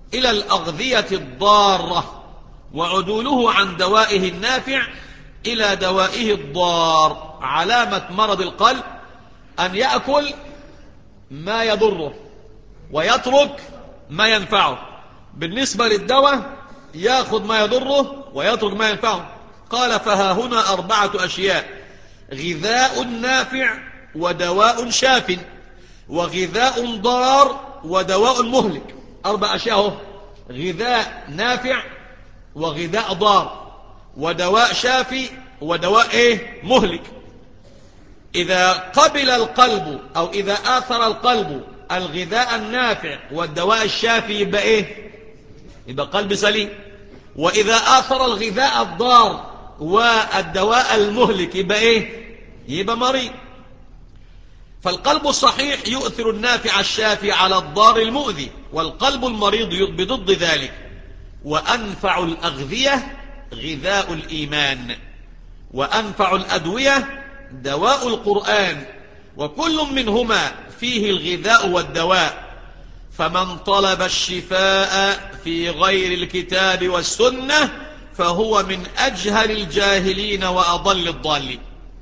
إلى الأغذية الضارة، وعدوله عن دوائه النافع إلى دوائه الضار. علامة مرض القلب أن يأكل ما يضره ويترك ما ينفعه. بالنسبة للدواء يأخذ ما يضره ويترك ما ينفعه. قال فها هنا أربعة أشياء: غذاء نافع ودواء شاف، وغذاء ضار ودواء مهلك. أربع أشياء: غذاء نافع وغذاء ضار ودواء شافي ودواء إيه؟ مهلك. إذا قبل القلب أو إذا آثر القلب الغذاء النافع والدواء الشافي يبقى إيه؟ يبقى قلب سليم. وإذا آثر الغذاء الضار والدواء المهلك يبقى إيه؟ يبقى مريض. فالقلب الصحيح يؤثر النافع الشافي على الضار المؤذي، والقلب المريض بضد ذلك. وأنفع الأغذية غذاء الإيمان، وأنفع الأدوية دواء القرآن، وكل منهما فيه الغذاء والدواء. فمن طلب الشفاء في غير الكتاب والسنة فهو من أجهل الجاهلين وأضل الضالين.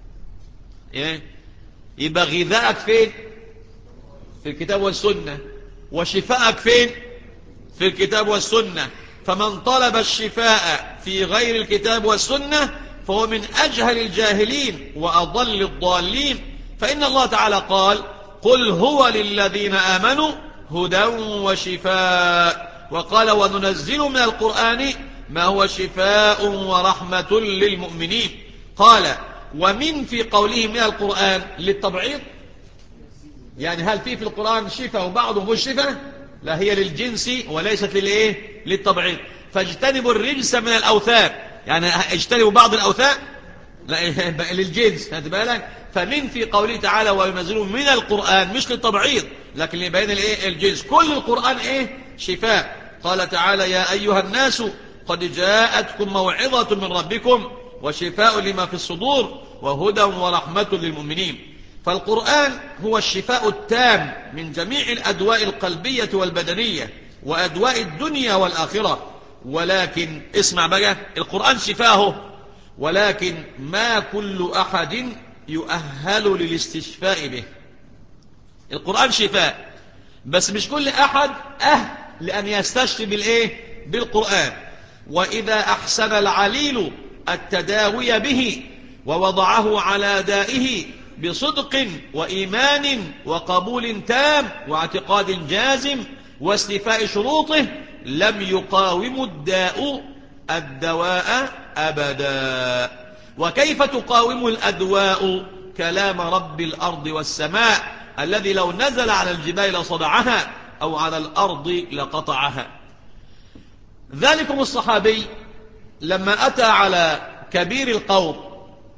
يبقى غذاءك فين؟ في الكتاب والسنة. وشفاءك فين؟ في الكتاب والسنة. فمن طلب الشفاء في غير الكتاب والسنة فهو من أجهل الجاهلين وأضل الضالين. فإن الله تعالى قال: قل هو للذين آمنوا هدى وشفاء. وقال: وننزل من القرآن ما هو شفاء ورحمة للمؤمنين. قال: ومن في قوله من القرآن للتبعيض، يعني هل في في القرآن شفاء وبعضه مش شفاء؟ لا، هي للجنس وليست للإيه؟ للتبعيض. فاجتنبوا الرجس من الأوثان، يعني اجتنبوا بعض الأوثان لا للجنس، هات بالك. فمن في قوله تعالى وينزلوا من القرآن مش للتبعيض لكن لبيان الايه؟ الجنس. كل القرآن ايه؟ شفاء. قال تعالى: يا أيها الناس قد جاءتكم موعظة من ربكم وشفاء لما في الصدور وهدى ورحمة للمؤمنين. فالقرآن هو الشفاء التام من جميع الأدواء القلبية والبدنية وأدواء الدنيا والآخرة. ولكن اسمع بقى، القرآن شفاءه، ولكن ما كل أحد يؤهل للاستشفاء به. القرآن شفاء بس مش كل أحد أهل لأن يستشفي بالإيه؟ بالقرآن. وإذا أحسن العليل التداوي به ووضعه على دائه بصدق وإيمان وقبول تام واعتقاد جازم واستيفاء شروطه لم يقاوم الداء الدواء أبدا. وكيف تقاوم الأدواء كلام رب الأرض والسماء الذي لو نزل على الجبال لصدعها أو على الأرض لقطعها. ذلكم الصحابي لما أتى على كبير القوم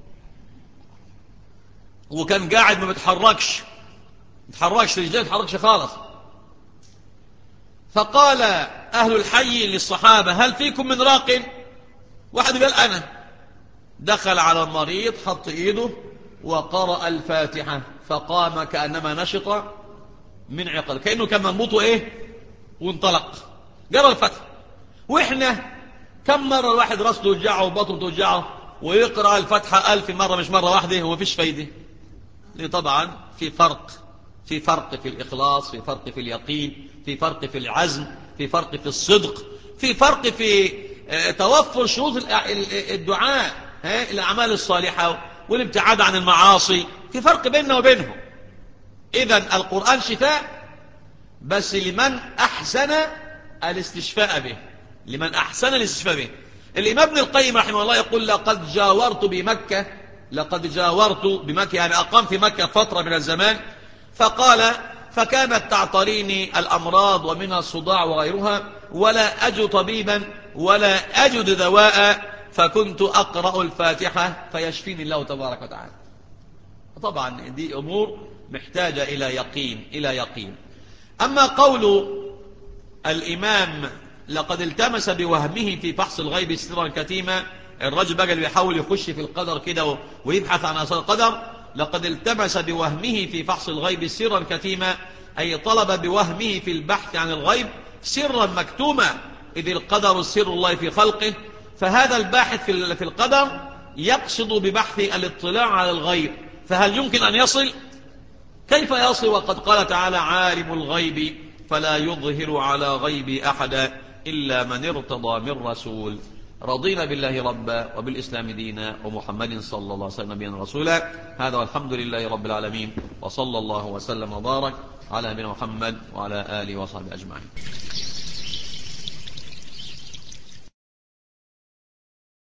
وكان قاعد ما بيتحركش بيتحركش رجليه ما بيتحركش خالص، فقال أهل الحي للصحابة: هل فيكم من راق؟ واحد قال: أنا. دخل على المريض، حط إيده وقرأ الفاتحة فقام كأنما نشط من عقل، كأنه كان منبوطه إيه؟ وانطلق. قرأ الفاتحة. وإحنا كم مرة الواحد راسه توجعه وبطنه توجعه ويقرأ الفاتحة ألف مرة مش مرة واحدة وما فيش فايدة؟ ليه؟ طبعا في فرق في فرق في الإخلاص، في فرق في اليقين، في فرق في العزم، في فرق في الصدق، في فرق في توفر شروط الدعاء، الأعمال الصالحة والابتعاد عن المعاصي، في فرق بيننا وبينهم. إذن القرآن شفاء بس لمن أحسن الاستشفاء به، لمن أحسن الاستشفاء به. الإمام ابن القيم رحمه الله يقول: لقد جاورت بمكة لقد جاورت بمكة يعني أقام في مكة فترة من الزمان. فقال: فكانت تعتريني الأمراض ومنها الصداع وغيرها ولا أجد طبيبا ولا أجد دواء، فكنت أقرأ الفاتحة فيشفيني الله تبارك وتعالى. طبعا دي أمور محتاجة إلى يقين إلى يقين. أما قول الإمام: لقد التمس بوهمه في فحص الغيب سرا كتيما، الرجل بقى اللي بيحاول يخش في القدر كده ويبحث عن أسرار القدر، لقد التمس بوهمه في فحص الغيب سرا كتيما، أي طلب بوهمه في البحث عن الغيب سرا مكتوما، إذ القدر سر الله في خلقه. فهذا الباحث في القدر يقصد ببحث الاطلاع على الغيب، فهل يمكن أن يصل؟ كيف يصل وقد قال تعالى عالم الغيب فلا يظهر على غيب أحدا إلا من ارتضى من رسول. رضينا بالله ربا وبالإسلام دينا ومحمد صلى الله عليه وسلم نبينا رسولا. هذا والحمد لله رب العالمين، وصلى الله وسلم وبارك على نبينا محمد وعلى آله وصحبه أجمعين.